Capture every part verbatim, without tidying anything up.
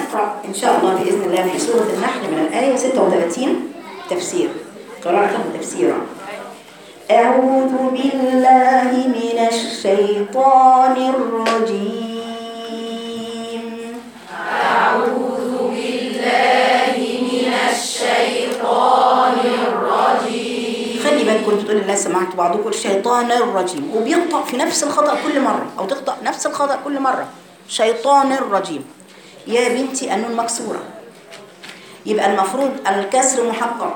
هنقرأ إن شاء الله بإذن الله في سورة النحل من الآية ستة وثلاثين تفسير قراءة وتفسيرا. أعوذ بالله من الشيطان الرجيم. أعوذ بالله من الشيطان الرجيم. خلي بالكم تقول الله سمعت بعضكم الشيطان الرجيم وبيخطأ في نفس الخطأ كل مرة أو تخطأ نفس الخطأ كل مرة. شيطان الرجيم يا بنتي النون مكسورة يبقى المفروض الكسر محقق.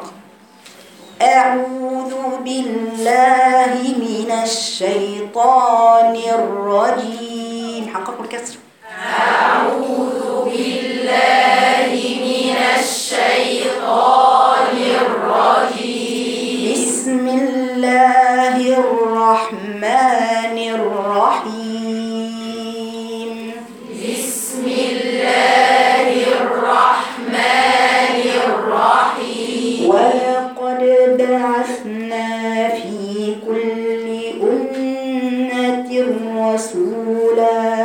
أعوذ بالله من الشيطان الرجيم حققوا الكسر. أعوذ بالله من الشيطان الرجيم. بسم الله الرحمن الرحيم. بسم الله الرحمن الرحيم. ولقد بعثنا في كل أمة رسولا.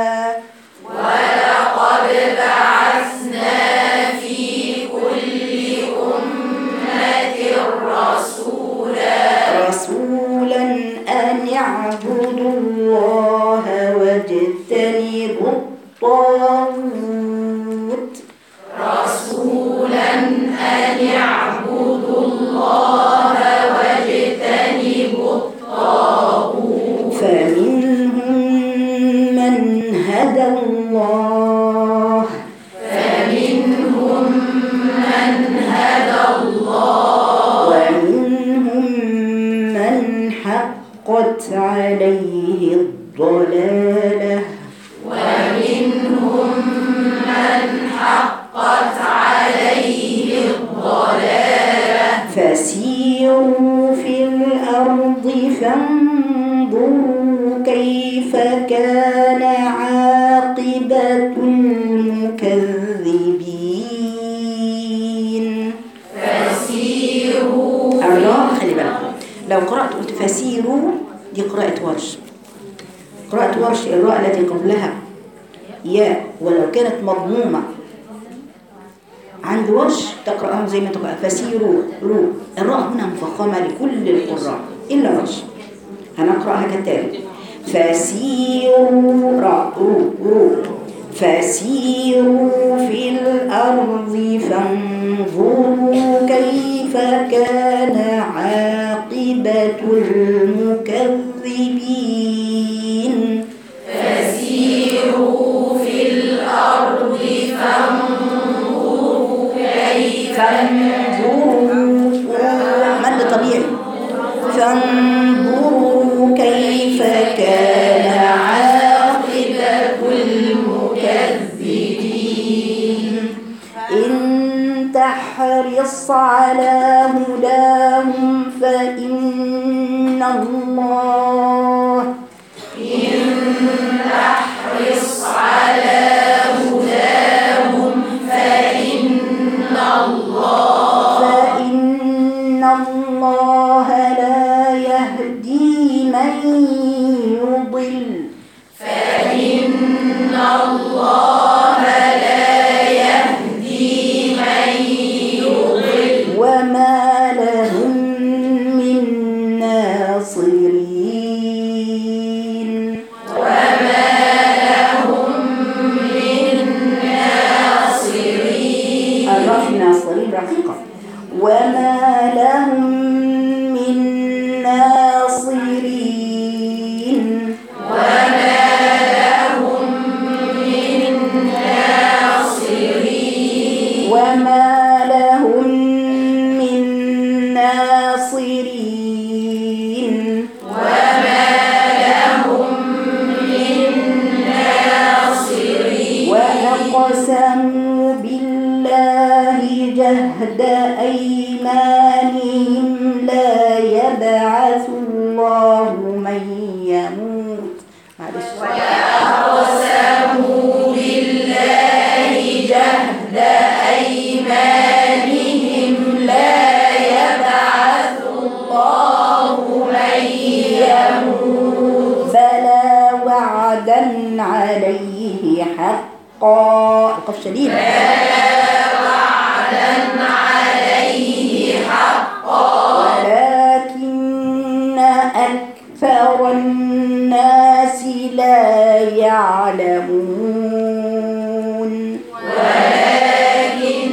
ولقد بعثنا في كل أمة رسولا رسولا أن اعبدوا الله واجتنبوا الطاغوت. رسولا أن يعبدوا الله واجتنبوا الطاغوت. فمنهم من هدى الله فمنهم من هدى الله ومنهم من حقت عليه الضلالة ومنهم من حقت عليه الضلالة. فسيروا في الأرض فانظروا كيف كان عاقبة المكذبين. فسيروا الراء خلي بالكم لو قرأت قلت فسيروا دي قراءة ورش. قراءة ورش الراء التي قبلها ياء ولو كانت مضمومة عند ورش تقرأهم زي ما تقرأ فسيروا رو. الراء هنا مفخمة لكل القراء إلا ورش. هنقرأها كالتالي فسيروا را رو رو فسيروا في الأرض فانظروا كيف كان عاقبة المكذبين. فسيروا في الأرض فانظروا كيف فانظروا مد طبيعي فانظروا كيف كان عاقبة المكذبين. إن تحرص على هداهم فإن الله إن تحرص على هداهم فإن الله فإن الله لا يهدي من يضل فإن الله لا يهدي من يضل وما لهم من ناصرين. وما لهم من ناصرين. الراء في ناصرين رقيقة. وما لهم من ناصرين. وما لهم من ناصرين. وما لهم من ناصرين. وما لهم من ناصرين. وأقسموا بالله جهد أيمانهم لا يبعث الله من يموت. معلش. وأقسموا بالله جهد أيمانهم لا يبعث الله من يموت. بلى وعدا عليه حقا حقا، القاف شديدة. ولكن أكثر الناس لا يعلمون. ولكن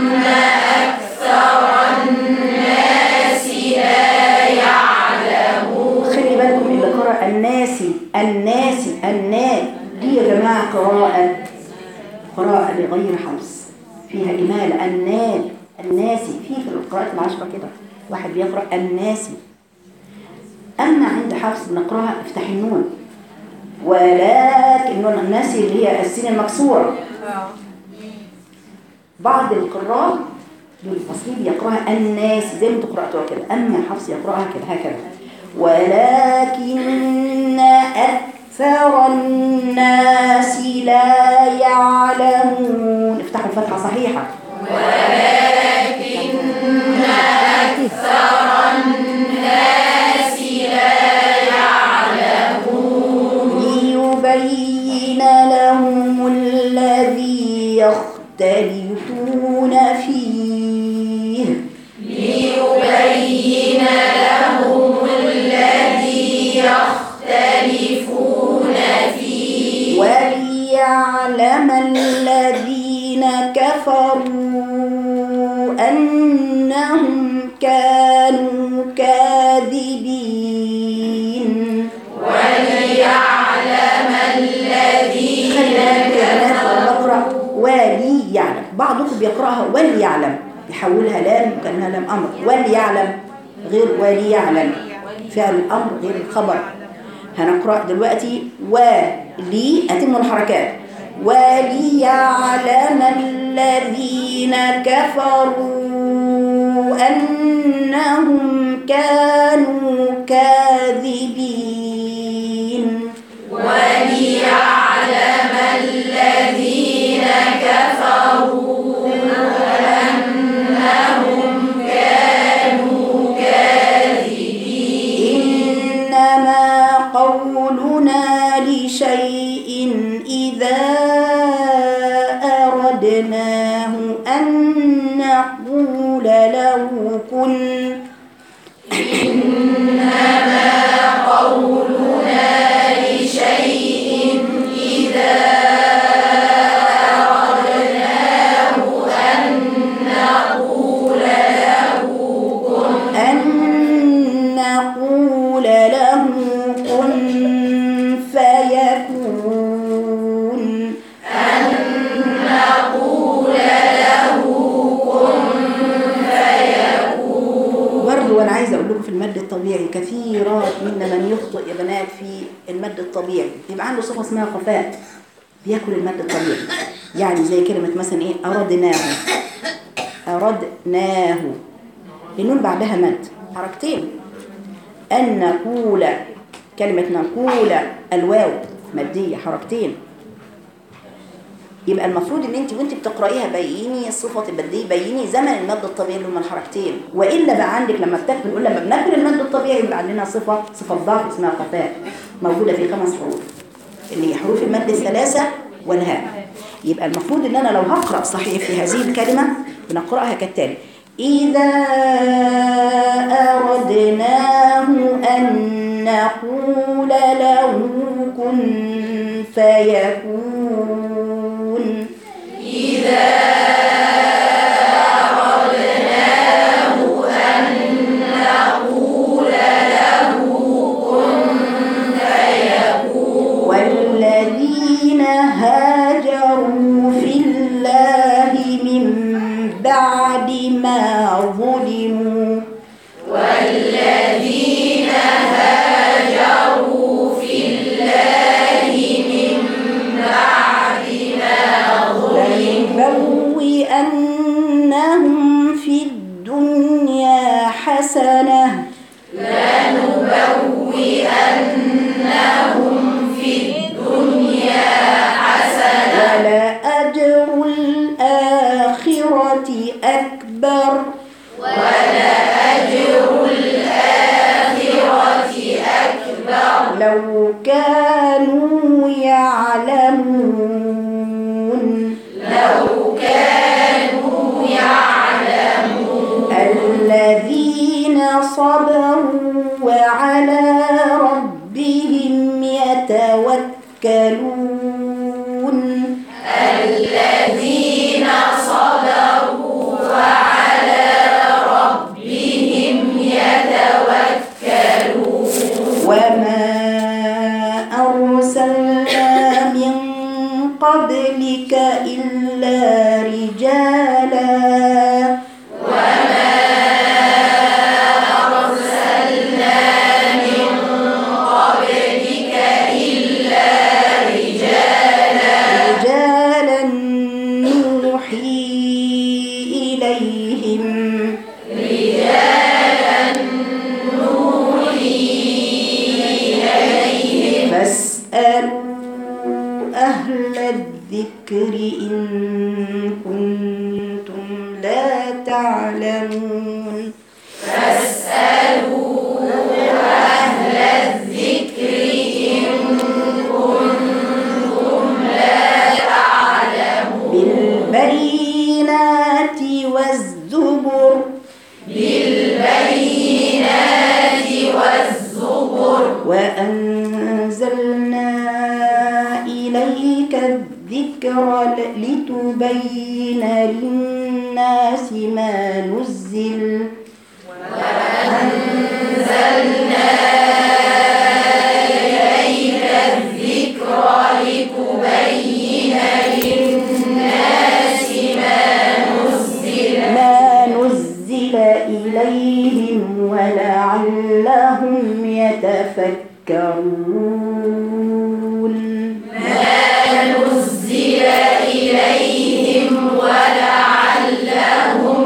أكثر الناس لا يعلمون. خلي بالكم اللي قرأ الناسي الناسي الناس دي يا جماعة قراءة قراءة لغير حفص فيها إمالة. الناس الناسي في في القراءات العشرة كده واحد بيقرأ الناسي. أما عند حفص بنقراها افتح النون، ولكن النون الناسي اللي هي السين المكسورة. بعض القراء دول الفصلين بيقراها الناس زي ما انتوا قرأتوها كده، أما حفص يقراها كده هكذا. ولكن أكثر الناس لا يعلمون. افتحوا الفتحة صحيحة. ولكن أكثر الناس لا يعلمون. ليبين لهم الذي يختلفون فيه. ليبين لهم الذي يختلفون فيه. وليعلم الذين كفروا أنهم كانوا كاذبين. وليعلم الذين كفروا. ولي يعلم، بعضكم بيقرأها وليعلم يحولها لام كأنها لام أمر. وليعلم غير وليعلم، فعل الأمر غير الخبر. هنقرأ دلوقتي ولي أتم الحركات. وليعلم الذين كفروا أنهم كانوا كاذبين. وليعلم الذين كفروا أنهم كانوا كاذبين. إنما قولنا لشيء إذا أردناه أن نقول له كن. إنما قولنا لشيء إذا أردناه أن نقول له كن. أن نقول له كن فيكون. أن نقول له كن فيكون. برضو وأنا عايزة أقول لكم في المد الطبيعي كثيرات منا من يخطئ يا بنات في المد الطبيعي، يبقى عنده صفة اسمها خفاء بياكل المد الطبيعي. يعني زي كلمة مثلا إيه أردناه، أردناه النون بعدها مد حركتين. أن نقول كلمة نقول الواو مادية حركتين. يبقى المفروض ان انت وانت بتقرايها بيني الصفه البديه، بيني زمن المد الطبيعي اللي هم الحركتين. والا بقى عندك لما بتاكل بنقول لما بناكل المد الطبيعي يبقى عندنا صفه صفه ضعف اسمها خفاء موجوده في خمس حروف اللي هي حروف المد الثلاثه والهاء. يبقى المفروض ان انا لو هقرا صحيح في هذه الكلمه بنقراها كالتالي: إذا أردناه أن نقول له كن فيكون. إذا أردناه أن نقول له كن فيكون. والذين هاجروا في الله من بعد ما ظلموا والذين هاجروا في الله من بعد قبلك إلا رجالا وما أرسلنا من قبلك إلا رجالا رجالا نوحي إليهم رجالا نوحي إليهم فاسألوا أهل الذكر إن كنتم لا تعلمون فاسألوا أهل الذكر إن كنتم لا تعلمون بالبينات والزبر بالبينات والزبر وأنزلنا إليك الذكر لتبين للناس ما نزل وأنزلنا إليك الذكر لتبين للناس ما نزل ما نزل إليهم ولعلهم يتفكرون ما نزل إليهم ولعلهم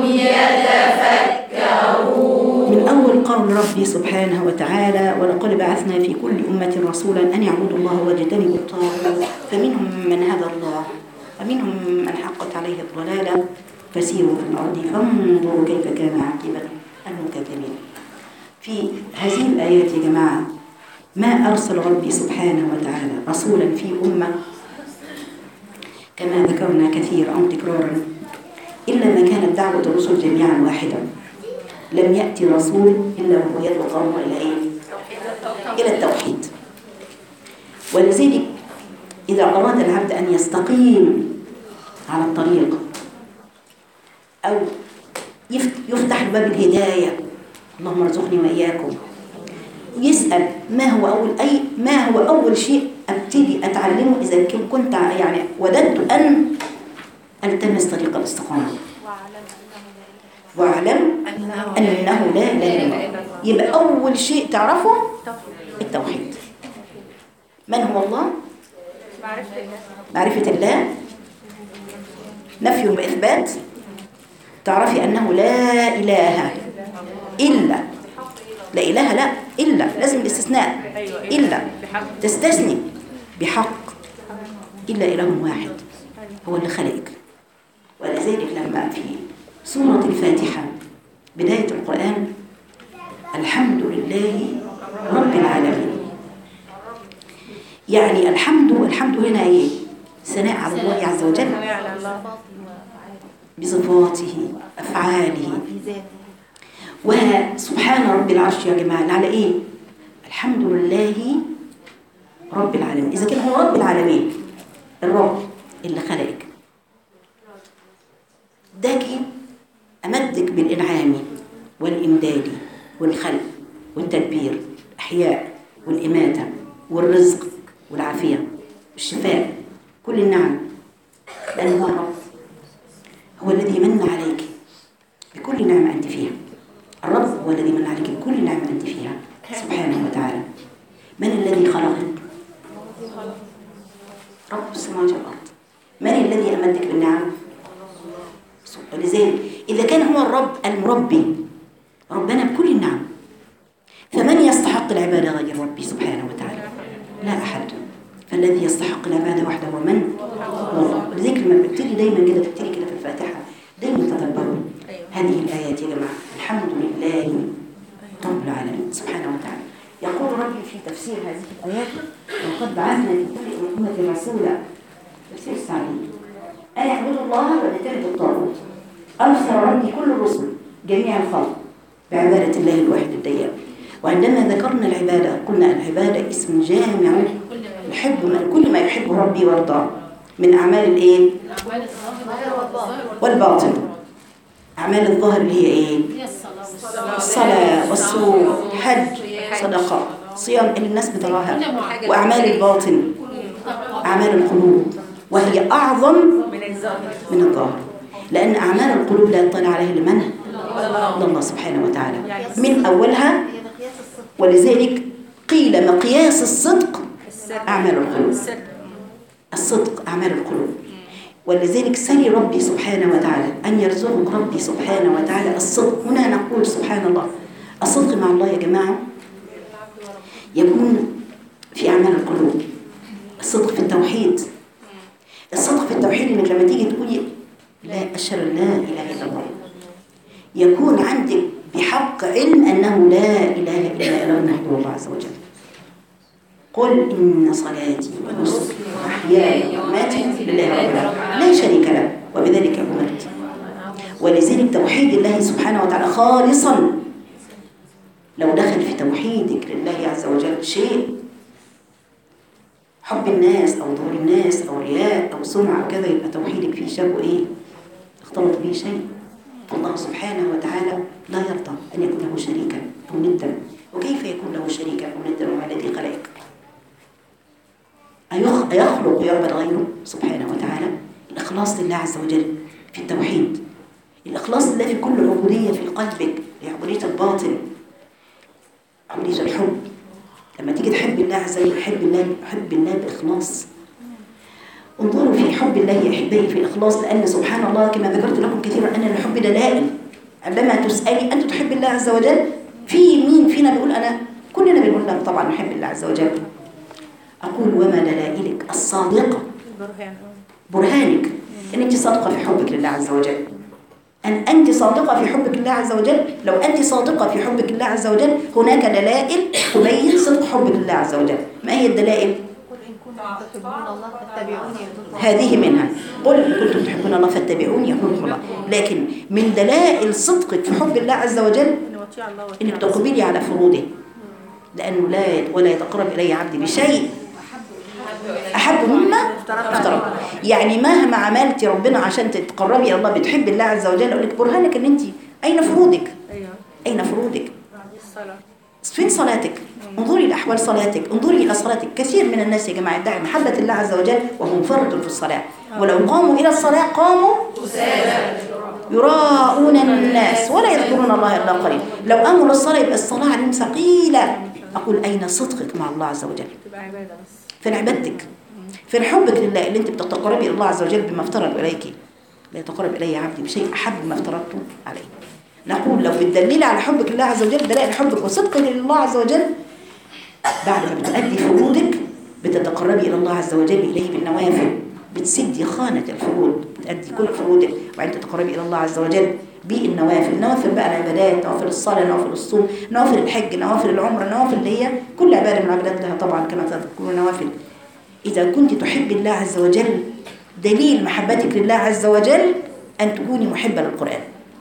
يتفكرون. من أول قول ربي سبحانه وتعالى ولقد بعثنا في كل أمة رسولا أن يعبدوا الله واجتنبوا الطاغوت فمنهم من هدى الله ومنهم من حقت عليه الضلالة فسيروا في الأرض فانظروا كيف كان عاقبة المكذبين. في هذه الآيات يا جماعة ما أرسل ربي سبحانه وتعالى رسولا في أمة كما ذكرنا كثيرا تكرارا إلا ما كانت دعوة الرسل جميعا واحدة. لم يأتي رسول إلا وهو يدعو قومه إلى إيه؟ إلى التوحيد. ولذلك إذا أراد العبد أن يستقيم على الطريق أو يفتح باب الهداية اللهم ارزقني وإياكم يسأل ما هو أول أي ما هو أول شيء أبتدي أتعلمه إذا كنت يعني وددت أن ألتمس طريق الاستقامة واعلم أنه لا إله إلا الله. يبقى أول شيء تعرفه التوحيد. من هو الله؟ معرفة الله نفي وإثبات. تعرفي أنه لا إله إلا لا إله لا إلا لازم الاستثناء إلا تستثني بحق إلا إله واحد هو اللي خلقك. ولذلك لما في سورة الفاتحة بداية القرآن الحمد لله رب العالمين، يعني الحمد الحمد هنا إيه؟ ثناء على الله عز وجل بصفاته أفعاله. وسبحان رب العرش يا جماعة على إيه؟ الحمد لله رب العالمين. إذا كان هو رب العالمين الرب اللي خلقك داكي أمدك بالإنعام والإمداد والخلق والتدبير الإحياء والإماتة والرزق والعافية والشفاء كل النعم، لأن هو الرب هو الذي من عليك بكل نعمة أنت فيها. الرب هو الذي من عليك بكل نعمة أنت فيها سبحانه وتعالى. من الذي خلقك؟ رب السماوات والأرض. من الذي أمدك بالنعم؟ ولذلك إذا كان هو الرب المربي ربنا بكل النعم فمن يستحق العبادة غير ربي سبحانه وتعالى؟ لا أحد. فالذي يستحق العبادة وحده هو من؟ هو الله. ولذلك لما بتبتدي دايما كده بتبتدي كده في الفاتحة دايما تدبروا هذه الآيات يا جماعة. الحمد لله رب العالمين سبحانه وتعالى. يقول ربي في تفسير هذه الآيات وقد بعثنا في كل أمة رسولا تفسير السعدي أن يعبدوا الله واجتنبوا الطاغوت. أرسل ربي كل الرسل جميع الخلق بعبادة الله الواحد الديان. وعندما ذكرنا العبادة قلنا العبادة اسم جامع يحب من كل ما يحب ربي ويرضاه من أعمال الإيه؟ والباطن. أعمال الظاهر اللي هي إيه؟ الصلاة والصوم حج صدقة صيام اللي الناس بتراها. وأعمال الباطن أعمال القلوب وهي أعظم من الظاهر، لأن أعمال القلوب لا يطلع عليها إلا من؟ الله سبحانه وتعالى من أولها. ولذلك قيل مقياس الصدق أعمال القلوب، الصدق أعمال القلوب. ولذلك سلي ربي سبحانه وتعالى أن يرزقك ربي سبحانه وتعالى الصدق. هنا نقول سبحان الله الصدق مع الله يا جماعة يكون في أعمال القلوب. الصدق في التوحيد، الصدق في التوحيد إنك لما تيجي تقولي لا أشهد أن لا إله إلا الله يكون عندك بحق علم أنه لا إله إلا الله عز وجل. قل إن صلاتي ونسكي ومحياي ومماتي لله رب العالمين لا شريك له وبذلك أمرت. ولذلك توحيد الله سبحانه وتعالى خالصا لو دخل في توحيدك لله عز وجل شيء حب الناس أو ظهور الناس أو رياء أو سمعة أو كذا، يبقى توحيدك فيه شيء إيه؟ اختلط به شيء. فالله سبحانه وتعالى لا يرضى أن يكون له شريكا أو ندا. وكيف يكون له شريكا أو ندا وهو الذي خلقك؟ أيخلق ويعبد غيره سبحانه وتعالى؟ الإخلاص لله عز وجل في التوحيد، الإخلاص لله في كل عبودية في قلبك، عبودية الباطن، عبودية الحب. لما تيجي تحب الله عز وجل حب الله، حب الله بإخلاص. انظروا في حب الله يا أحبائي في الإخلاص، لأن سبحان الله كما ذكرت لكم كثيرا أن الحب دلائل. عندما تسألي أنت تحب الله عز وجل، في مين فينا بيقول أنا؟ كلنا بنقول لك طبعا نحب الله عز وجل. أقول وما دلائلك الصادقة؟ برهانك أن أنت صادقة في حبك لله عز وجل، أن أنت صادقة في حبك لله عز وجل. لو أنت صادقة في حبك لله عز وجل هناك دلائل تبين صدق حبك لله عز وجل. ما هي الدلائل؟ هذه منها، قل إن كنتم تحبون الله فاتبعوني يحببكم الله. لكن من دلائل صدقك في حب الله عز وجل إنك تقبلي على فروضه، لأنه لا ولا يتقرب إلي عبدي بشيء أحب مما افترض. يعني مهما عملتي ربنا عشان تتقربي إلى الله بتحب الله عز وجل، أقول لك برهانك إن أنت أين فروضك؟ أين فروضك؟ فين صلاتك؟ انظري لأحوال صلاتك، انظري إلى صلاتك. كثير من الناس يا جماعة يدعي محبة الله عز وجل وهم فرد في الصلاة، ولو قاموا إلى الصلاة قاموا يراءون الناس ولا يذكرون الله إلا قليلا. لو قاموا للصلاة يبقى الصلاة عليهم ثقيلة. أقول أين صدقك مع الله عز وجل؟ فين عبادتك؟ فين حبك لله اللي أنت بتتقربي إلى الله عز وجل بما افترض إليك؟ لا يتقرب إلي عبدي بشيء أحب ما افترضته عليه. نقول لو بتدللي على حبك لله عز وجل دلائل حبك وصدقك لله عز وجل، بعد ما بتؤدي فروضك بتتقربي إلى الله عز وجل إليه بالنوافل، بتسدي خانة الفروض، بتأدي كل فروضك وبعدين تتقربي إلى الله عز وجل بالنوافل. النوافل بقى العبادات، نوافل الصلاة، نوافل الصوم، نوافل الحج، نوافل العمرة، نوافل اللي هي كل عبادة من العبادات لها طبعا كما تذكرون نوافل. إذا كنت تحب الله عز وجل دليل محبتك لله عز وجل أن تكوني محبة للقرآن،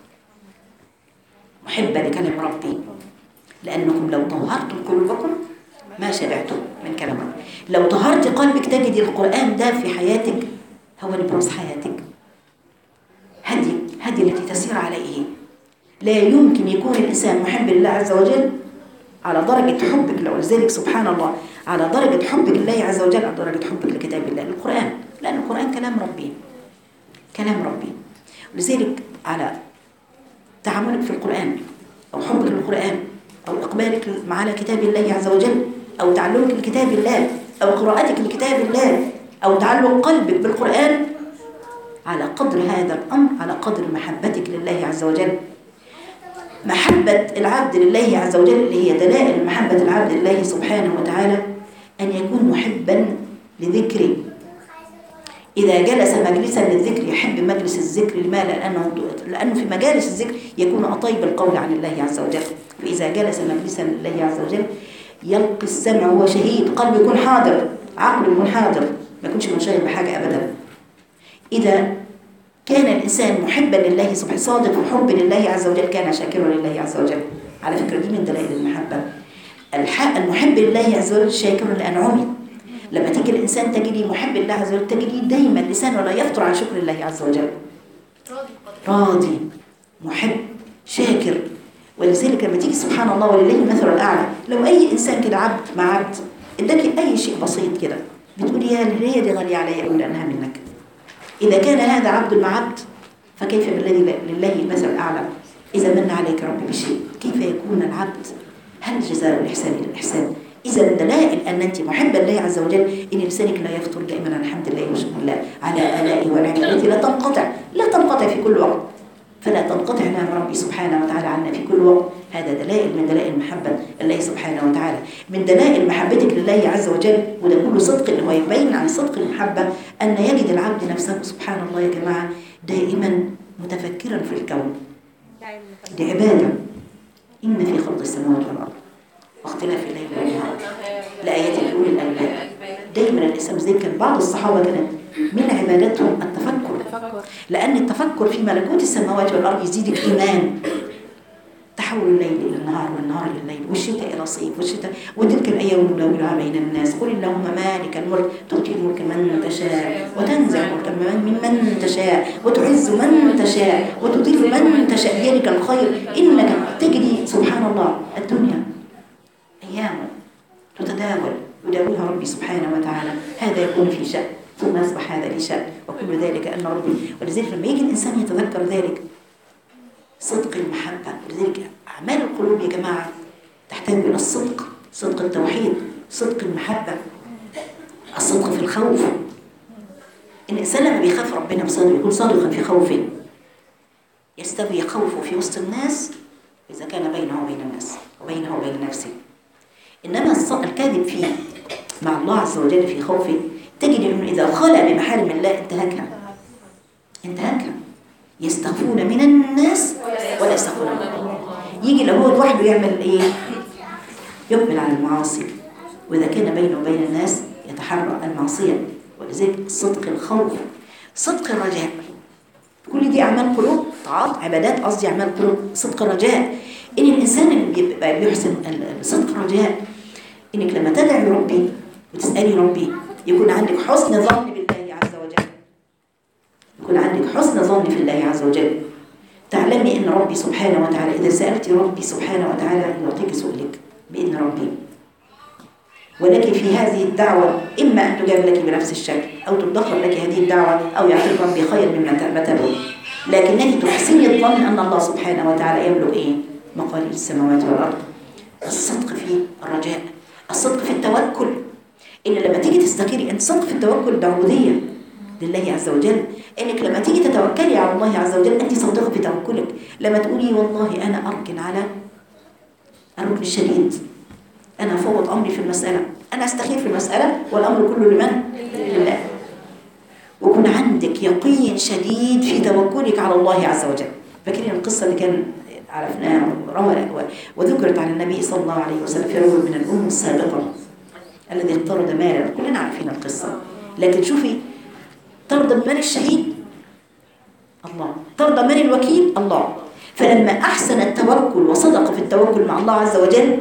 محبة لكلام ربي، لأنكم لو طهرتم قلوبكم ما شبعتم من كلام ربي. لو طهرت قلبك تجدي القرآن ده في حياتك هو نبراس حياتك، هدي هدي التي تسير عليه. لا يمكن يكون الإنسان محب لله عز وجل على درجة حبك له، لذلك سبحان الله على درجة حبك لله عز وجل على درجة حبك لكتاب الله القرآن، لأن القرآن كلام ربي، كلام ربي. ولذلك على تعاملك في القرآن أو حبك للقرآن أو إقبالك على كتاب الله عز وجل أو تعلمك لكتاب الله أو قراءتك لكتاب الله أو تعلق قلبك بالقرآن، على قدر هذا الأمر على قدر محبتك لله عز وجل. محبة العبد لله عز وجل اللي هي دلائل محبة العبد لله سبحانه وتعالى أن يكون محبا لذكره. إذا جلس مجلسا للذكر يحب مجلس الذكر، لما؟ لأنه, لأنه في مجالس الذكر يكون أطيب القول عن الله عز وجل. فإذا جلس مجلسا لله عز وجل يلقي السمع وهو شهيد، قلبه يكون حاضر، عقله يكون حاضر، ما يكونش منشغل بحاجة أبدا. إذا كان الإنسان محبا لله سبحانه صادق وحب لله عز وجل كان شاكرا لله عز وجل. على فكرة دي من دلائل المحبة. المحب لله عز وجل شاكر لأنعمه. لما تيجي الإنسان تجدي محب لله عز وجل تجدي دايما لسانه لا يفطر عن شكر الله عز وجل، راضي محب شاكر. ولذلك لما تيجي سبحان الله ولله المثل الأعلى، لو أي إنسان كده عبد مع عبد اداكي أي شيء بسيط كده بتقولي يا هي دي غالية عليا أقول أنها منك، إذا كان هذا عبد مع عبد فكيف بالذي لله المثل الأعلى؟ إذا من عليك ربي بشيء كيف يكون العبد؟ هل جزاء الإحسان إلى الإحسان؟ إذا دلائل أن أنت محبة لله عز وجل إن لسانك لا يفطر دائما عن الحمد لله وشكر الله على آلائه ونعمه التي لا تنقطع لا تنقطع في كل وقت، فلا تنقطع نعم ربي سبحانه وتعالى عنا في كل وقت. هذا دلائل من دلائل محبة الله سبحانه وتعالى، من دلائل محبتك لله عز وجل. وده كله صدق، اللي هو يبين عن صدق المحبة أن يجد العبد نفسه سبحان الله يا جماعة دائما متفكرا في الكون. دي عبادة. إن في خلق السماوات والأرض واختلاف الليل والنهار لآيات لأولي الألباب. دايما الإسلام زي كان بعض الصحابة كانت من عبادتهم التفكر، لأن التفكر في ملكوت السماوات والأرض يزيدك إيمان. تحول الليل إلى النهار والنهار إلى الليل والشتاء إلى صيف والشتاء وتلك الأيام نداولها بين الناس. قل اللهم مالك الملك تؤتي الملك من تشاء وتنزع الملك من من تشاء وتعز من تشاء وتضل من تشاء بيدك الخير إنك تجري سبحان الله الدنيا أيام تتداول يداولها ربي سبحانه وتعالى. هذا يكون في شأن ثم يصبح هذا في شأن وكل ذلك أن ربي. ولذلك لما يجي الإنسان يتذكر ذلك صدق المحبة. ولذلك أعمال القلوب يا جماعة تحتاج إلى الصدق، صدق التوحيد، صدق المحبة، الصدق في الخوف. إن الإنسان لما بيخاف ربنا بصدق يكون صادقا في خوفه. يستوي خوفه في وسط الناس إذا كان بينه وبين الناس وبينه وبين نفسه. إنما الكاذب فيه مع الله عز وجل في خوفه تجد أنه إذا خلأ بمحارم الله انتهكها انتهكها. يستخفون من الناس ولا يستخفون من الله. يجي لو هو لوحده يعمل إيه؟ يقبل على المعاصي، وإذا كان بينه وبين الناس يتحرى المعصية. ولذلك صدق الخوف، صدق الرجاء، كل دي أعمال قلوب، طاعات عبادات قصدي أعمال قلوب. صدق الرجاء إن الإنسان اللي بيبقى بيحسن صدق الرجاء إنك لما تدعي ربي وتسألي ربي يكون عندك حسن ظن بالله عز وجل، يكون عندك حسن ظن في الله عز وجل. تعلمي إن ربي سبحانه وتعالى إذا سألت ربي سبحانه وتعالى يعطيك سؤلك بإذن ربي. ولكن في هذه الدعوة إما أن تجاب لك بنفس الشكل أو تدخر لك هذه الدعوة أو يعطيك ربي خير مما تبغي، لكنك تحسني الظن أن الله سبحانه وتعالى يملك إيه؟ مقاليد السماوات والأرض. الصدق في الرجاء، الصدق في التوكل. إن لما تيجي تستخيري أنت صدق في التوكل ده عبودية لله عز وجل. إنك لما تيجي تتوكلي على الله عز وجل أنت صادقة في توكلك. لما تقولي والله أنا أركن على الركن الشديد، أنا أفوض أمري في المسألة، أنا أستخير في المسألة والأمر كله لمن؟ لله. وكن عندك يقين شديد في توكلك على الله عز وجل. فاكرين القصة اللي كان عرفناها وذكرت عن النبي صلى الله عليه وسلم في رجل من الأمم السابقة الذي اقترض مالا، كلنا عارفين القصة. لكن شوفي ترضى بمال الشهيد الله، ترضى بمال الوكيل الله. فلما أحسن التوكل وصدق في التوكل مع الله عز وجل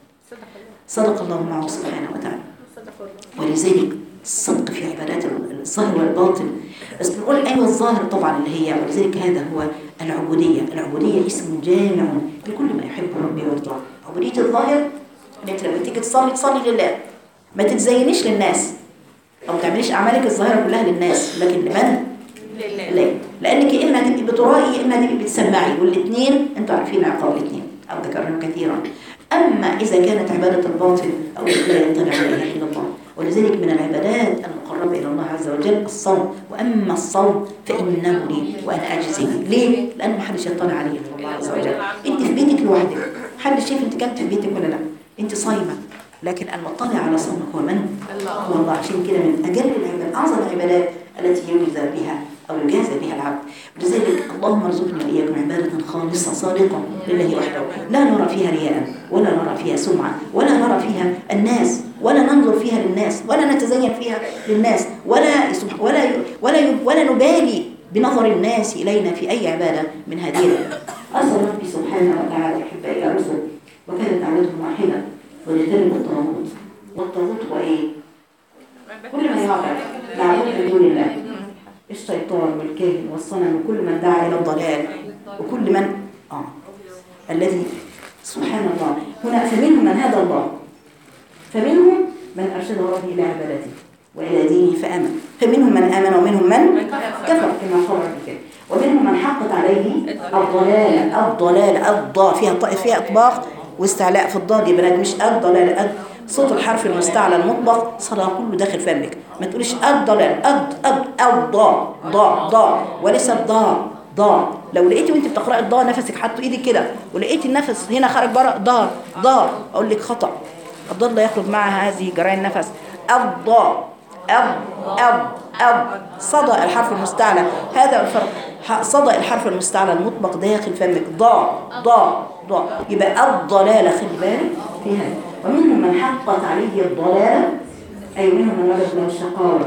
صدق الله معه سبحانه وتعالى. ولذلك الصدق في عبادات الظاهر والباطن. بس بنقول أيوة الظاهر طبعا اللي هي، ولذلك هذا هو العبودية. العبودية اسم جامع لكل ما يحب ربي ويرضاه. عبودية الظاهر انك لما تيجي تصلي تصلي لله، ما تتزينيش للناس او ما تعمليش اعمالك الظاهره كلها للناس، لكن لمن؟ لله. لانك اما هتبقي بترائي اما هتبقي بتسمعي، والاثنين انتوا عارفين عقاب الاثنين او ذكرناهم كثيرا. اما اذا كانت عباده الباطل او لا يطلع عليها الا الله. ولذلك من العبادات المقربه الى الله عز وجل الصوم. واما الصوم فانه لي وانا اجزي به. ليه؟ لان ما حدش يطلع عليه الا الله عز وجل. انت في بيتك لوحدك، حد شايف انت كنت في بيتك ولا لا؟ انت صايمه، لكن المطلع على صومك هو من؟ هو الله. عشان كده من اجل العبادات اعظم العبادات التي يجزى بها او يجازى بها العبد. لذلك اللهم ارزقنا واياكم عباده خالصه صادقه لله وحده، لا نرى فيها رياء ولا نرى فيها سمعه ولا نرى فيها الناس ولا ننظر فيها للناس ولا نتزين فيها للناس ولا ولا ولا ولا نبالي بنظر الناس الينا في اي عباده من هذه العبادات. اسال ربي سبحانه وتعالى احبائي الرسل وكانت دعوتهم واحده ونجتنب الطاغوت. والطاغوت هو ايه؟ كل ما يعبد معبود من دون الله، الشيطان والكاهن والصنم وكل من دعا الى الضلال وكل من اه الذي سبحان الله. هنا فمنهم من هدى الله، فمنهم من ارشد ربه الى عبادته، وإلى دينه فآمن. فمنهم من آمن ومنهم من كفر كما قال كده. ومنهم من حقت عليه الضلالة. الضلالة الضاء فيها فيها إطباق واستعلاء في الضاد يا بنات، مش الضلالة. أد صوت الحرف المستعلى المطبق صدى كله داخل فمك، ما تقوليش الضلال أد أد أو ضاء ضاء ضاء وليس الضاء ضاء. لو لقيتي وانت بتقراي الضاء نفسك حاطه ايدك كده ولقيتي النفس هنا خارج بره ضاء ضاء، اقول لك خطأ. الضاد لا يخرج معها هذه جرائم النفس. الضاء أب أب أب صدى الحرف المستعلى، هذا الفرق. صدى الحرف المستعلى المطبق داخل فمك ضاء ضاء ضاء، يبقى الضلالة خلي بالك في هذا. ومنهم من حقت عليه الضلالة، أي منهم من وجد له الشقاوة.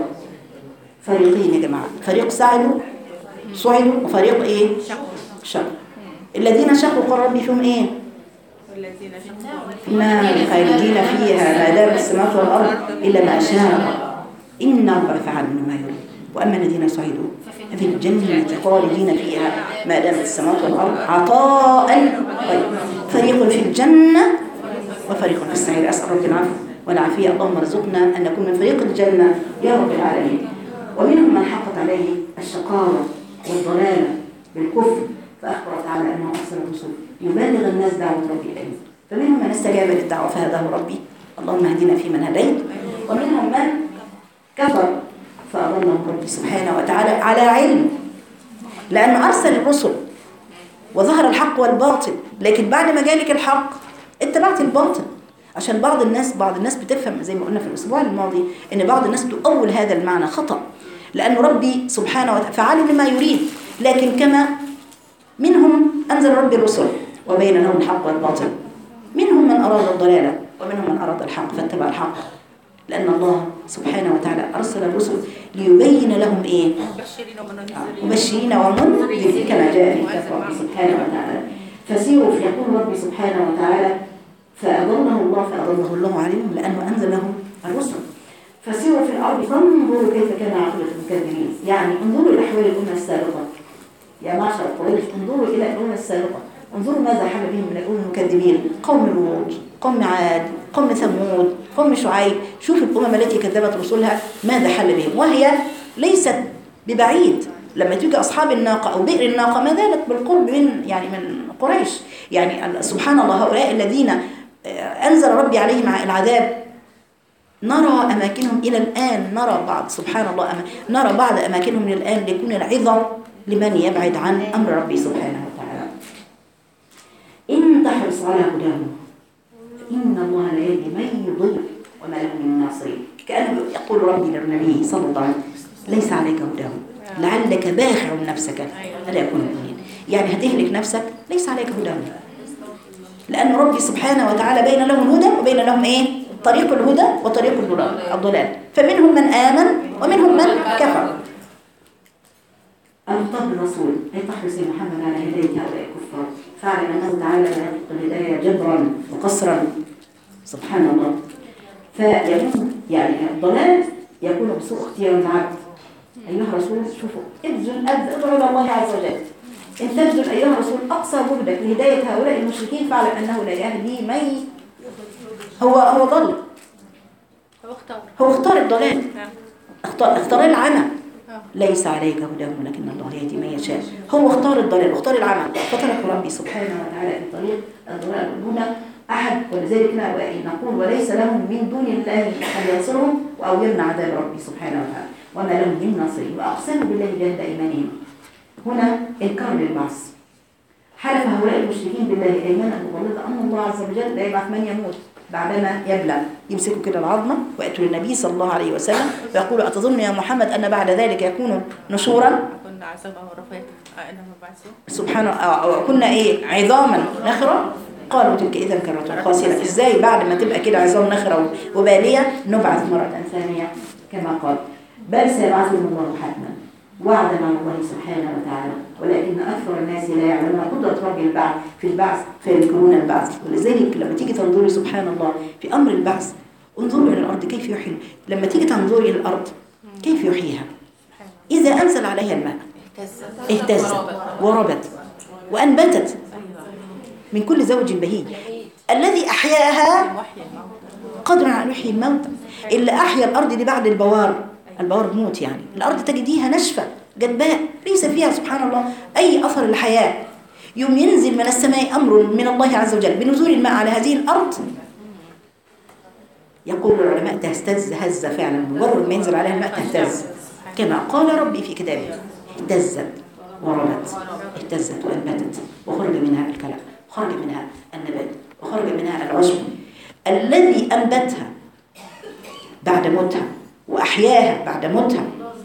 فريقين يا جماعة، فريق سعدوا صعدوا وفريق ايه شقوا. الذين شقوا قال ربي فيهم ايه؟ والذين نعم خالدين فيها ما دام السماوات والأرض إلا ما شاء إن ربك فعل ما يريد. وأما الذين سعدوا في الجنة خالدين فيها ما دام السماوات والأرض عطاء غير. فريق في الجنة وفريق في السعير. أسأل رب العفو والعافية، اللهم ارزقنا أن نكون من فريق الجنة يا رب العالمين. ومنهم من حقت عليه الشقاوة والضلالة بالكفر، فأخبر تعالى أنه أرسل الرسل يبلغ الناس دعوة ربي إليه. فمنهم من استجاب للدعوة فهداه ربي، اللهم اهدنا فيمن هديت. ومنهم من كفر فأضله ربي سبحانه وتعالى على علم، لأنه أرسل الرسل وظهر الحق والباطل، لكن بعد ما جالك الحق اتبعت الباطل. عشان بعض الناس بعض الناس بتفهم زي ما قلنا في الأسبوع الماضي إن بعض الناس تؤول هذا المعنى خطأ، لأن ربي سبحانه وتعالى فعل لما يريد. لكن كما منهم أنزل ربي الرسل وبين لهم الحق والباطل، منهم من أراد الضلالة ومنهم من أراد الحق فاتبع الحق، لأن الله سبحانه وتعالى أرسل الرسل ليبين لهم إيه؟ مبشرين ومنذرين كما جاء في كتاب ربي سبحانه وتعالى. فسيروا يقول ربي سبحانه وتعالى فأضله الله فأضله الله عليهم لأنه أنزل لهم الرسل. فسيروا في الأرض فانظروا كيف كان عاقبة المكذبين. يعني انظروا إلى أحوال الأمة السابقة يا معشر قريش، انظروا إلى الأمة السابقة، انظروا ماذا حل بهم من الأمم المكذبين، قوم لوط، قوم عاد، قوم ثمود، قوم شعيب. شوف الأمم التي كذبت رسلها ماذا حل بهم، وهي ليست ببعيد. لما تيجي أصحاب الناقة أو بئر الناقة ما زالت بالقرب من يعني من قريش. يعني سبحان الله هؤلاء الذين أنزل ربي عليهم العذاب نرى أماكنهم إلى الآن، نرى بعض سبحان الله أما نرى بعض أماكنهم إلى الآن ليكون العظة لمن يبعد عن أمر ربي سبحانه وتعالى. إن تحرص على هداهم إن الله لا يهدي من يضل وما له من ناصرين. كأنه يقول ربي للنبي صلى الله عليه وسلم ليس عليك هداهم لعلك باخع نفسك ألا يكون مؤمنين. يعني هتهلك نفسك، ليس عليك هداهم، لأن ربي سبحانه وتعالى بين لهم الهدى وبين لهم إيه؟ طريق الهدى وطريق الضلال. فمنهم من آمن ومنهم من كفر. أنطب الرسول أي تحرص يا محمد على هداية هؤلاء الكفار، فاعلم أنه تعالى لا يحق الهداية جبرا وقصرا سبحان الله. فيكون يعني الضلال يكون بسوء اختيار العبد. أيها الرسول شوفوا ابذل ادعوا إلى الله عز وجل، إن تبذل أيها الرسول أقصى جهدك لهداية هؤلاء المشركين فاعلم أنه لا يهدي من هو هو ضل، هو اختار هو اختار الضلال، اختار اختار العمى. ليس عليك هداهم ولكن الله يهدي من يشاء. هو اختار الضلال واختار العمى فترك ربي سبحانه وتعالى في طريق الضلال دون أحد. ولذلك نقول وليس لهم من دون الله أن ينصرهم أو يمنع عذاب ربي سبحانه وتعالى وما لهم من ناصرين. وأقسموا بالله جهد أيمانهم. هنا إنكار للبعث. حلف هؤلاء المشركين بالله أيمانا مغلظة أن الله عز وجل لا يبعث من يموت بعدما يبلغ. يمسكوا كده العظمة ويأتوا للنبي صلى الله عليه وسلم ويقولوا أتظن يا محمد أن بعد ذلك يكون نشورا؟ كنا عذابا ورفات أنهم بعثوا سبحانه أو كنا إيه عظاما نخرة. قالوا تلك إذا كرة خاسرة. إزاي بعد ما تبقى كده عظام نخرة وبالية نبعث مرة ثانية كما قال بل سيبعثهم الله حتما وعدا على الله سبحانه وتعالى ولكن أكثر الناس لا يعلمون قدرة رب البعث في البعث فينكرون البعث. ولذلك لما تيجي تنظري سبحان الله في أمر البعث انظروا إلى الأرض كيف يحيي. لما تيجي تنظري إلى الأرض كيف يحييها إذا أنزل عليها الماء اهتزت وربت وأنبتت من كل زوج بهيج. الذي أحياها قادر على أن يحيي الموتى. اللي أحيا الأرض دي بعد البوار، البوار موت يعني، الأرض تجديها ناشفة جدباء ليس فيها سبحان الله أي أثر الحياة. يوم ينزل من السماء أمر من الله عز وجل بنزول الماء على هذه الأرض، يقول العلماء تهتز هزة فعلا، مجرد ما ينزل عليها الماء تهتز، كما قال ربي في كتابه اهتزت وربت، اهتزت وأنبتت وخرج منها الكلام، خرج منها النبات، وخرج منها العشب. الذي أنبتها بعد موتها وأحياها بعد موتها،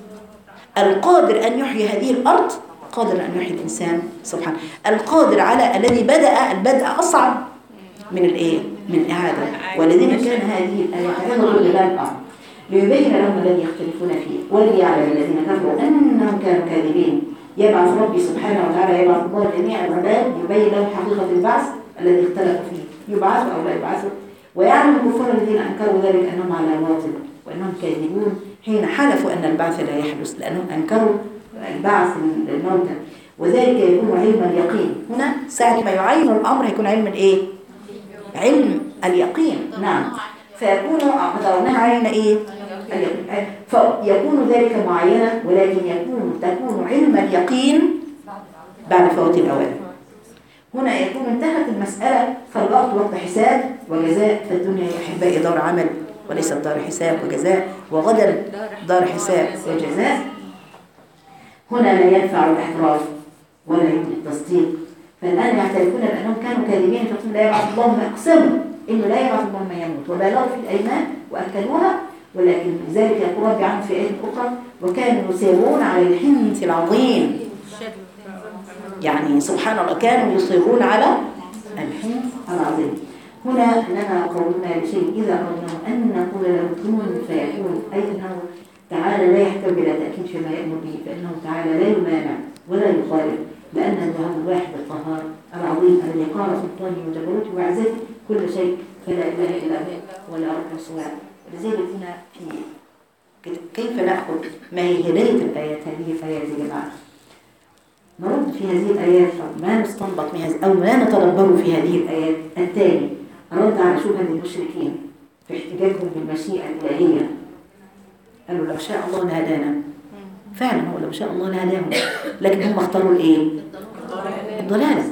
القادر أن يحيي هذه الأرض قادر أن يحيي الإنسان سبحانه. القادر على الذي بدأ البدء أصعب من الإيه؟ من الإعادة. والذين كان هذه الآيات حفظوا لله ليبين لهم الذي يختلفون فيه وليعلم الذين كفروا أنهم كانوا كاذبين. يبعث ربي سبحانه وتعالى، يبعث الله جميع العباد يبين لهم حقيقة البعث الذي اختلفوا فيه، يبعثوا أو لا يبعثوا. ويعلم الكفار الذين أنكروا ذلك أنهم على باطل وأنهم كاذبون حين حلفوا أن البعث لا يحدث، لأنهم أنكروا البعث الموتى. وذلك يكون علم اليقين. هنا ساعة ما يعين الأمر يكون علم الإيه؟ علم اليقين. نعم. فيكون قدرناها عين إيه؟ اليقين. فيكون ذلك معينة، ولكن يكون تكون علم اليقين بعد فوات الأوان. هنا يكون انتهت المسألة، فالوقت وقت حساب وجزاء. فالدنيا يا أحبائي دار عمل وليست دار حساب وجزاء، وغدا دار حساب وجزاء. هنا لا ينفع الاحتراف ولا يمكن التصديق. فالآن يعترفون بأنهم كانوا كاذبين، فقالوا لا يبعث الله من أقسموا إنه لا يبعث الله من يموت، وبالغوا في الأيمان وأكدوها. ولكن لذلك يقول ربي عنه في آية أخرى وكانوا يصرون على الحنث العظيم. يعني سبحان الله كانوا يصرون على الحنث العظيم. هنا أننا قولنا لشيء إذا أردنا أن نقول له كن فيكون، أي أنه تعالى لا يحتاج إلى تأكيد فيما يأمر به، فإنه تعالى لا يمانع ولا يخالف، لأن الله الواحد القهار العظيم الذي قال سلطانه وجبروته وعزته كل شيء فلا إله إلا هو ولا رب سواه. لذلك هنا في كيف نأخذ ما هي هداية الآيات، هذه الآيات يا جماعة؟ نرد في هذه الآيات ما نستنبط من هذه أو ما نتدبر في هذه الآيات. التالي رد على شبهة المشركين في احتجاجهم بالمشيئة الإلهية. قالوا لو شاء الله لهدانا، فعلا هو لو شاء الله لهداهم، لكن هم اختاروا الايه؟ الضلالة.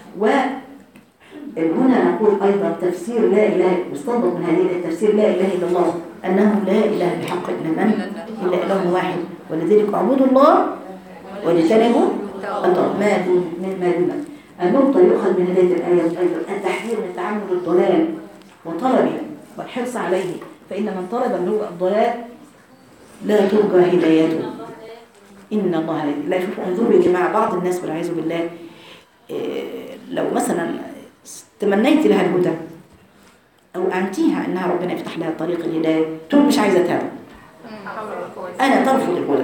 وهنا نقول أيضا تفسير لا إله، يستنبط من هذه التفسير لا إله إلا الله أنه لا إله بحق إلا من إلا إله واحد، ولذلك اعبدوا الله واجتنبوا الطاغوت ما دون ما دون. النقطة يؤخذ من هذه الآية أيضا التحذير من تعمد الضلال وطلبه والحرص عليه، فإن من طلب الضلال لا ترجى هدايته. إن الله لا يشوف. انظروا يا جماعة بعض الناس والعياذ بالله إيه لو مثلا تمنيت لها الهدى أو أنتيها أنها ربنا يفتح لها طريق الهداية، تقول مش عايزة تهدى، أنا ترفض الهدى.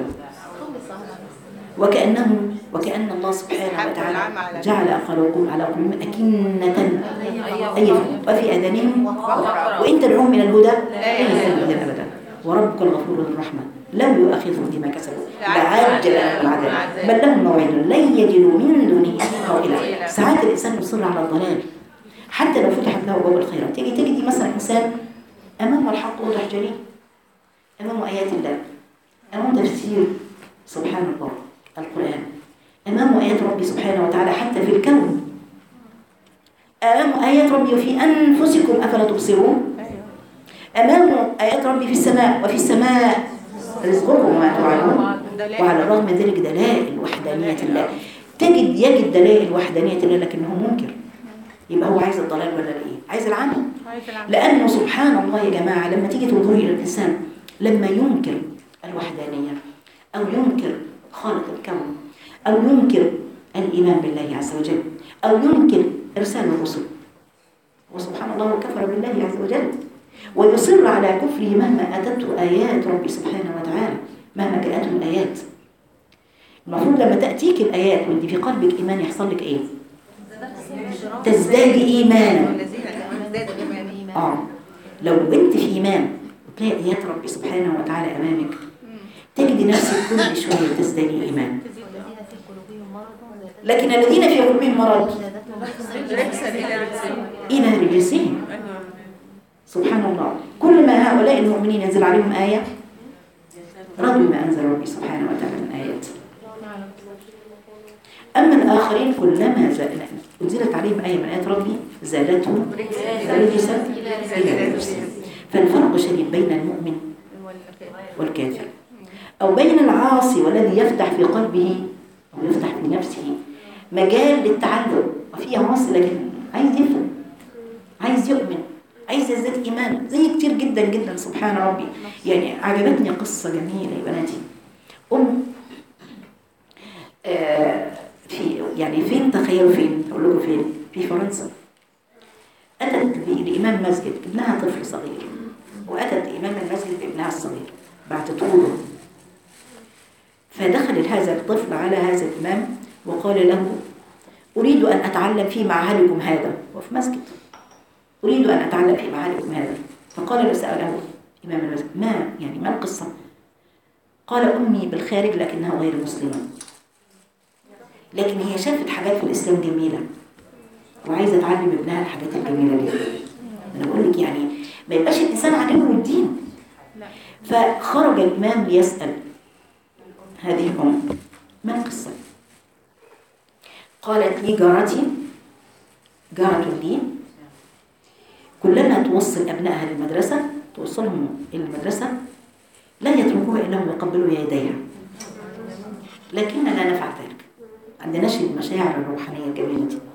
وكأنه وكأن الله سبحانه وتعالى جعل قلوبهم على قلوبهم أكنة أي وفي آذانهم وإن تدعوهم إلى الهدى لا يهتدون أبدا. وربك الغفور ذو الرحمة لو يؤاخذهم بما كسبوا لعجل لهم العذاب بل لهم موعد لن يجدوا من دونه موئلا. ساعات الإنسان يصر على الضلال حتى لو فتحت له باب الخيرات. تيجي تجدي مثلا إنسان أمامه الحق واضح جلي، أمامه آيات الله، أمامه تفسير سبحان الله القرآن، أمامه آيات ربي سبحانه وتعالى حتى في الكون، أمامه آيات ربي وفي أنفسكم أفلا تبصرون، أمامه آيات ربي في السماء وفي السماء رزقكم وما توعدون. وعلى الرغم من ذلك دلائل وحدانية الله، تجد يجد دلائل وحدانية الله لكنه منكر. يبقى هو عايز الضلال ولا الايه؟ عايز العمل. لأنه سبحان الله يا جماعة لما تيجي تنظري إلى الإنسان لما ينكر الوحدانية أو ينكر خالق الكون أو ينكر الإيمان بالله عز وجل أو ينكر إرسال الرسل، وسبحان الله كفر بالله عز وجل ويصر على كفره مهما أتته آيات ربي سبحانه وتعالى، مهما جاءته الآيات. المفروض لما تأتيك الآيات وانت في قلبك إيمان يحصل لك إيه؟ تزداد إيمانا. آه لو انت في إيمان وتلاقي آيات ربي سبحانه وتعالى أمامك تجد نفسك كل شوية تزداد إيمان. لكن الذين في قلوبهم مرض إلى رجسهم سبحان الله، كل ما هؤلاء المؤمنين ينزل عليهم آية رضوا ما أنزل ربي سبحانه وتعالى من آيات. أما الآخرين كلما أنزلت عليهم آية من آيات ربي زادتهم رجسا إلى رجسهم. فالفرق شديد بين المؤمن والكافر، أو بين العاصي والذي يفتح في قلبه أو يفتح في نفسه مجال للتعلم، وفيه عاصي لكن عايز يفهم، عايز يؤمن، عايز يزداد إيمان، زي كتير جدا جدا سبحان ربي. يعني عجبتني قصة جميلة يا بناتي. أم آه في يعني فين، تخيلوا فين، أقول لكم فين، في فرنسا. أتت لإمام مسجد، ابنها طفل صغير، وأتت لإمام المسجد بابنها الصغير بعد طوله. فدخل هذا الطفل على هذا الإمام وقال له: أريد أن أتعلم في معهدكم هذا، وفي مسجد، أريد أن أتعلم في معهدكم هذا. فقال له، سأله إمام المسجد: ما يعني ما القصة؟ قال: أمي بالخارج لكنها غير مسلمة، لكن هي شافت حاجات في الإسلام جميلة وعايزة تعلم ابنها الحاجات الجميلة دي. أنا بقول لك يعني ما يبقاش الإنسان عاجبه الدين. فخرج الإمام ليسأل هذه الأم: ما القصة؟ قالت لي: جارتي جارة لي كلما توصل أبنائها للمدرسة، توصلهم إلى المدرسة، لا يتركوها إلا هم يقبلوا يديها، لكننا لا نفعل ذلك، عندناش المشاعر الروحانية الجميلة دي.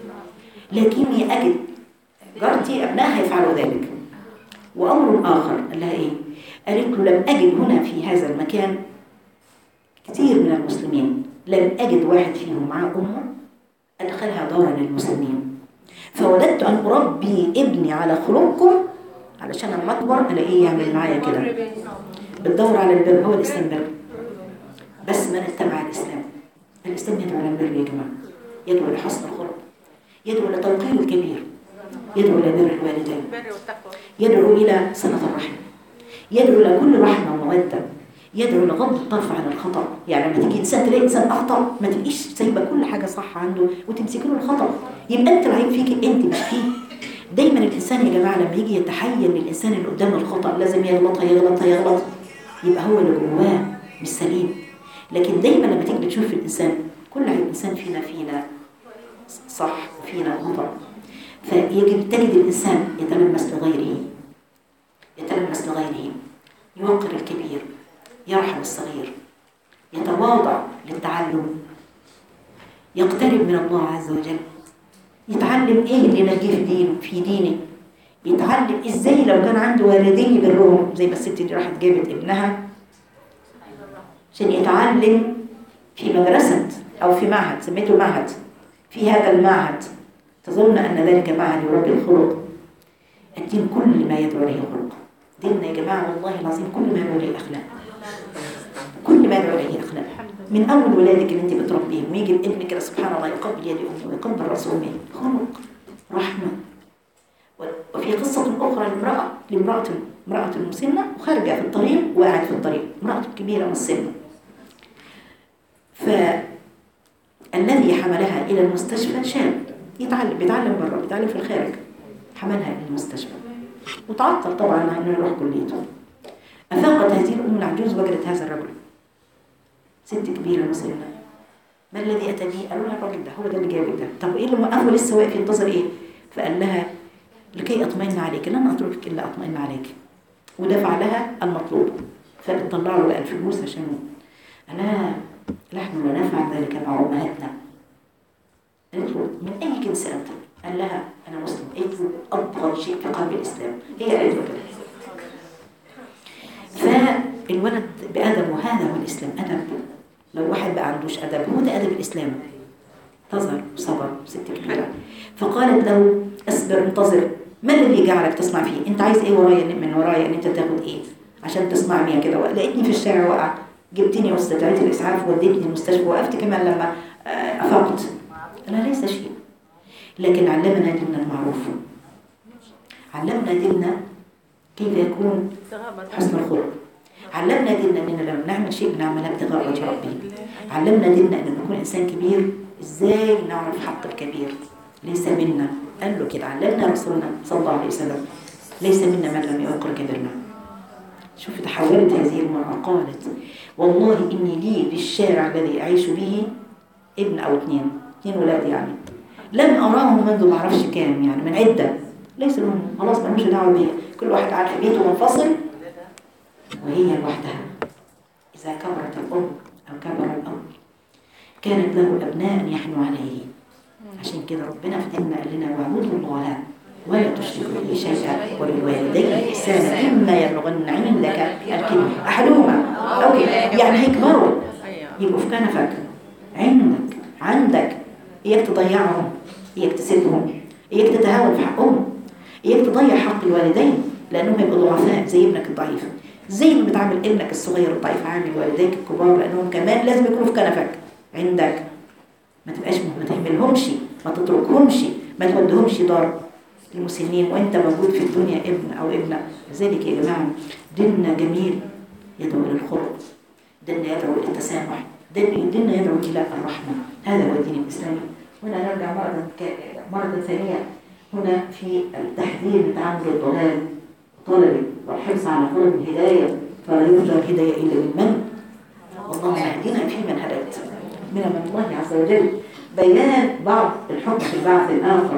لكني أجد جارتي أبنائها يفعلوا ذلك. وأمر آخر قال لها إيه؟ قالت له: لم أجد هنا في هذا المكان كثير من المسلمين، لم أجد واحد فيهم مع أمه أدخلها دارا للمسلمين، فوددت أن أربي ابني على خلقكم علشان لما أكبر ألاقيه يعمل معايا كده. بتدور على البر، هو الإسلام بر، بس من اتبع الإسلام. الإسلام يدعو إلى البر يا جماعة، يدعو إلى حسن الخلق، يدعو إلى توقير الكبير، يدعو إلى بر الوالدين، يدعو إلى صلة الرحم، يدعو إلى كل رحمة ومودة، يدعو إلى غض الطرف عن الخطأ. يعني لما تيجي إنسان تلاقي إنسان أخطأ ما تبقيش سايبة كل حاجة صح عنده وتمسكي له الخطأ، يبقى أنت العيب فيك أنت مش فيه. دايما الإنسان يا جماعة لما يجي يتحين للإنسان اللي قدامه الخطأ لازم يغلط هيغلط هيغلط، يبقى هو اللي جواه مش سليم. لكن دايما لما تيجي تشوف الإنسان، كل إنسان فينا فينا صح وفينا خطأ، فيجب تجد الإنسان يتلمس لغيره، يتلمس لغيره، يوقر الكبير، يرحم الصغير، يتواضع للتعلم، يقترب من الله عز وجل، يتعلم ايه اللي ينجيه في دينه في دينه، يتعلم ازاي لو كان عنده والدين يبرهم، زي ما الست دي راحت جابت ابنها عشان يتعلم في مدرسة او في معهد، سميته معهد. في هذا المعهد تظن ان ذلك معهد يربي الخلق؟ الدين كل ما يدعو اليه خلق. ديننا يا جماعه والله العظيم كل ما يدعو اليه اخلاق، كل ما يدعو اليه اخلاق. من اول ولادك اللي انت بتربيه ويجي الابن كده سبحان الله يقبل يد امه ويقبل راس امه، خلق رحمه. وفي قصه اخرى لامراه لامراه امراه مسنه وخارجه في الطريق، وقعت في الطريق امراه كبيره مسنه، فالذي حملها الى المستشفى شاب يتعلم بيتعلم بره، بيتعلم في الخارج، حملها الى المستشفى وتعطل طبعا انه يروح كليته. افاقت هذه الام العجوز وجدت هذا الرجل، ست كبيره مسنه. ما الذي اتى به؟ قالوا لها الراجل ده هو ده اللي جابك ده. طب ايه اللي موقفه لسه واقف ينتظر ايه؟ فقال لها: لكي اطمئن عليك، لن اتركك الا اطمئن عليك. ودفع لها المطلوب، فبتطلع له بقى الفلوس عشان قال لها: نحن لا نفعل ذلك مع امهاتنا. قالت له: من اي جنس انت؟ قال لها: انا مسلم. قالت له: ابغض شيء في قلب الاسلام. هي قالت له كده. فالولد بأدب، وهذا هو الإسلام، أدب. لو واحد بقى عندوش أدب، هو ده أدب الإسلام. انتظر وصبر، ست كبيرة. فقالت له: اصبر انتظر، ما الذي جعلك تسمع فيه؟ انت عايز ايه ورايا من ورايا ان انت تاخد ايه عشان تسمعني كده؟ لقيتني في الشارع وقع، جبتني واستدعيت الإسعاف ووديتني المستشفى، وقفت كمان لما أفقت. أنا ليس شيء، لكن علمنا ديننا المعروف، علمنا ديننا كيف يكون حسن الخلق، علمنا ديننا اننا لما نعمل شيء بنعملها ابتغاء وجه ربه، علمنا ديننا ان نكون انسان كبير ازاي نعرف حق الكبير ليس منا. قال له كده، علمنا رسولنا صلى الله عليه وسلم ليس منا من لم يعقر كبرنا. شوف تحولت هذه المرأة قالت والله إني لي بالشارع الذي أعيش به ابن أو اثنين اثنين ولاد يعني لم أراهم منذ ما أعرفش كام يعني من عدة ليس لهم خلاص مالوش دعوة بيا كل واحد قاعد في بيته منفصل وهي لوحدها. إذا كبرت الأم أو كبر الأب كانت له أبناء يحنوا عليه. عشان كده ربنا فتنا قال لنا واعبدوا الله ولا تشركوا به شيئا وبالوالدين إحسانا إما يبلغن عندك الكبر أحدهما أو يعني هيكبروا يبقوا في كنفك عندك عندك إياك تضيعهم إياك تسيبهم إياك تتهاون في حقهم إياك تضيع حق الوالدين لأنهم يبقوا ضعفاء زي ابنك الضعيف زي ما بتعامل ابنك الصغير الضعيف عامل والديك الكبار لأنهم كمان لازم يكونوا في كنفك عندك. ما تبقاش ما تهملهمش ما تتركهمش ما تودهمش دار المسنين وانت موجود في الدنيا ابن او ابنه. لذلك يا جماعه ديننا جميل يدعو الى الخلق ديننا يدعو الى التسامح ديننا يدعو الى الرحمه. هذا هو الدين الاسلامي. هنا نرجع مره مره ثانيه هنا في التحذير من تعامل الضلال طلبي والحرص على طلب الهدايه فلا يرجى الهدايه الا بالمن والله اهدنا فيمن هديت من الله عز وجل. بيان بعض الحكم في البعث الآخر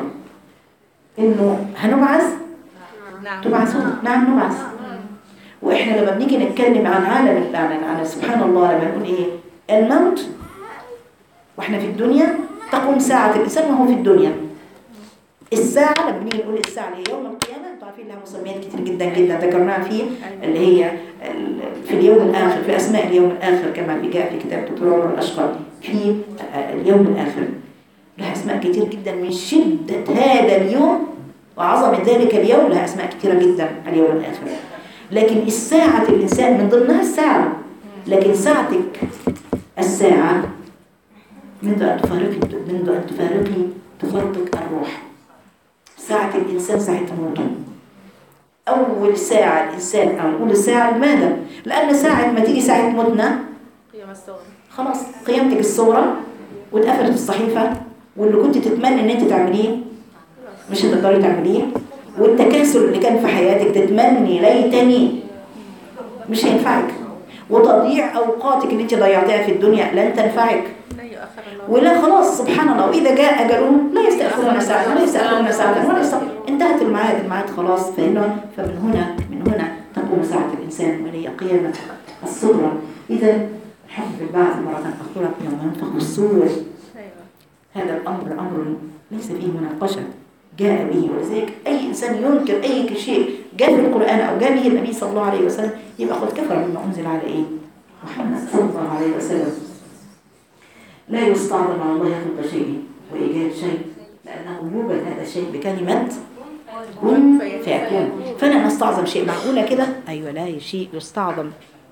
إنه هنبعث نعم تبعثون نعم نبعث. وإحنا لما بنيجي نتكلم عن عالم عن عن سبحان الله لما نقول إيه الموت وإحنا في الدنيا تقوم ساعة الإنسان وهو في الدنيا. الساعة لما بنيجي نقول الساعة اللي هي يوم القيامة انتوا عارفين لها مسميات كتير جدا جدا ذكرناها فيه اللي هي في اليوم الآخر في أسماء اليوم الآخر كما جاء في كتاب دكتور عمر الأشقر في اليوم الآخر لها أسماء كتير جدا. من شدة هذا اليوم وعظمة ذلك اليوم لها أسماء كتيرة جدا اليوم الآخر. لكن الساعة الإنسان من ضمنها الساعة لكن ساعتك الساعة منذ أن تفارقي منذ أن تفارقي تفارقك الروح. ساعة الإنسان ساعة موته. أول ساعة الإنسان أو نقول الساعة لماذا؟ لأن ساعة ما تيجي ساعة موتنا قيام الصغرى خلاص قيامتك الصغرى واتقفلت الصحيفة واللي كنت تتمنى ان انت تعمليه مش هتقدري تعمليه والتكاسل اللي كان في حياتك تتمني ليتني مش هينفعك وتضييع أوقاتك اللي انت ضيعتها في الدنيا لن تنفعك ولا خلاص سبحان الله. وإذا جاء أجلهم لا يستأخرون ساعة ولا يستأخرون ساعة ولا يستأخرون انتهت الميعاد الميعاد خلاص. فهنا فمن هنا من هنا تقوم ساعة الإنسان وهي قيامة الصغرى. إذا الحكم بالبعث مرة أخرى يوم ينفخ الصور. هذا الأمر أمر ليس فيه مناقشة جاء به. ولذلك أي إنسان ينكر أي شيء جاء في القرآن أو جاء به النبي صلى الله عليه وسلم يبقى قد كفر مما أنزل على إيه محمد صلى الله عليه وسلم. لا يستعظم على الله خلق شيء وإيجاد شيء لأنه يوجد هذا الشيء بكلمة كن فيكون. فلا نستعظم شيء معقولة كده أيوة لا شيء يستعظم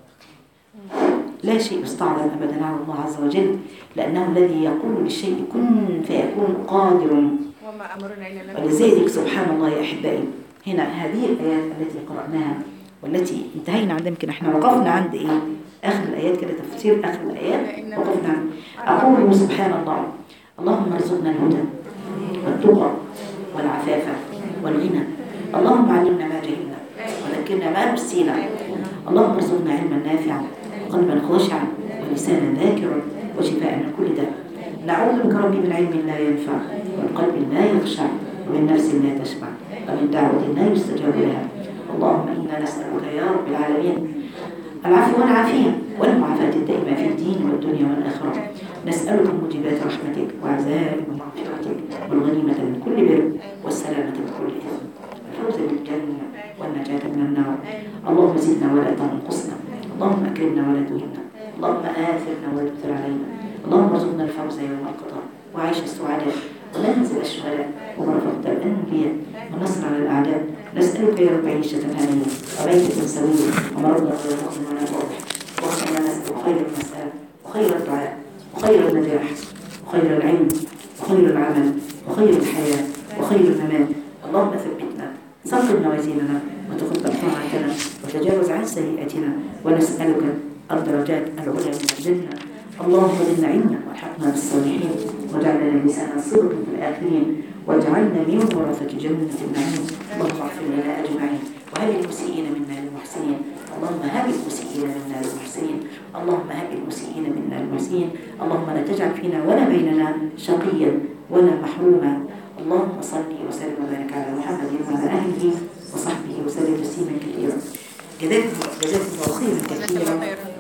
لا شيء يستعظم أبدا على الله عز وجل لأنه الذي يقول للشيء كن فيكون قادر. وما أمرنا إلا ولذلك سبحان الله يا أحبائي هنا هذه الآيات التي قرأناها والتي انتهينا عندها يمكن احنا وقفنا عند إيه آخر الآيات كده تفسير آخر الآيات وقفنا عند أقول سبحان الله اللهم ارزقنا الهدى والتقى والعفاف والغنى. اللهم علمنا ما جهلنا وذكرنا ما نسينا. اللهم ارزقنا علما نافعا وقلبا خاشعا ولسانا ذاكرا وشفاء من كل داء. نعوذ بك ربي من علم لا ينفع ومن قلب لا يخشع ومن نفس لا تشبع ومن دعوة لا يستجاب لها. اللهم إنا نسألك يا رب العالمين العفو والعافية والمعافاة الدائمة في الدين والدنيا والآخرة. نسألك موجبات رحمتك وعزائم مغفرتك والغنيمة من كل بر والسلامة من كل إثم والفوز بالجنة والنجاة من النار. اللهم زدنا ولا تنقصنا. اللهم أكرمنا ولا تهنا. اللهم آثرنا ولا تؤثر علينا. اللهم ارزقنا الفوز يوم القضاء وعيش السعداء ومنزل الشهداء ومرافقة الأنبياء والنصر على الأعداء. نسألك يا رب عيشة هنية وبيتة سوية ومرضنا غير مؤمن ولا واضح وخير ما نسأل وخير المسألة وخير الدعاء وخير النجاح وخير العلم وخير العمل وخير الحياة وخير الممات. اللهم ثبتنا ثقل موازيننا وتقبل طاعتنا وتجاوز عن سيئاتنا ونسألك الدرجات العلى من الجنة. اللهم زدنا علما والحقنا بالصالحين واجعلنا لسانا صدق في الآخرين واجعلنا من ورثة جنة النعيم. اللهم اغفر لنا أجمعين هب المسيئين منا للمحسنين، اللهم هب المسيئين منا للمحسنين، اللهم هب المسيئين منا للمحسنين، اللهم لا تجعل فينا ولا بيننا شقيا ولا محروما. اللهم صل وسلم وبارك على محمد وعلى اهله وصحبه وسلم تسليما كثيرا. جزاكم جزاكم الله خيرا كثيرا.